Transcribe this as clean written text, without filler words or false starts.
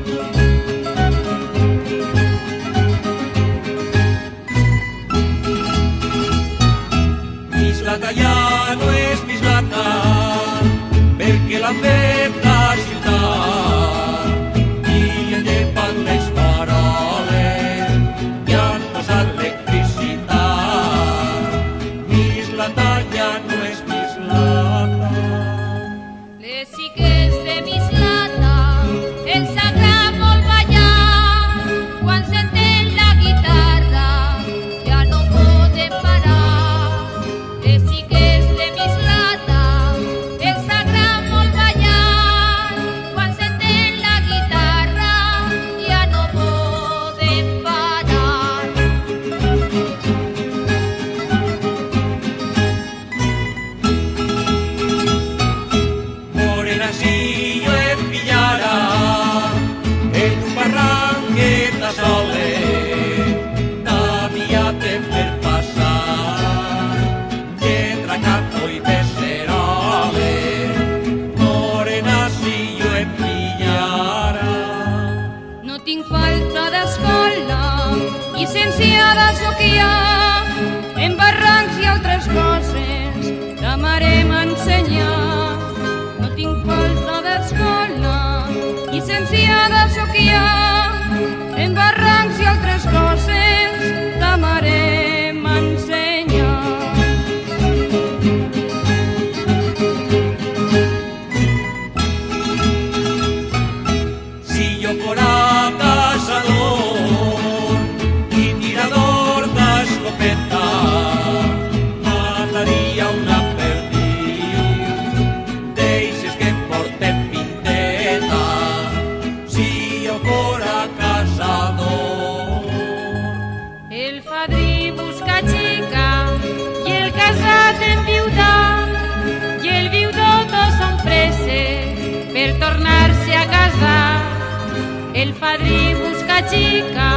Mislata ja no és Mislata, perquè l'han fet la ciutat i li han llepat les faroles i han posat electricitat. Mislata ja no és Mislata. Les xiques de Mislata els agrada molt ballar, quan senten la guitarra ja no poden parar. Les xiques de Mislata els agrada molt ballar, quan senten la guitarra ja no poden parar. Morena, si jo et pillara en un barranquet a solet, n'havia de fer passar lletra, canto i beceroles. Morena, si jo et pillara. No tinc falta d'escola, llicenciada sóc ja, en barrancs i altres coses la mare m'ensenyar. No tinc falta d'escola, llicenciada sóc ja, en barrancs i altres coses la mare m'ensenyar. Si jo fora caçador i tirador d'escopeta, mataria una perdiu d'eixes que porten pinteta. Si jo fora caçador. El fadrí busca xica i el casat enviudat, i el viudor tots són preses per tornar-se a casar. El fadrí busca xica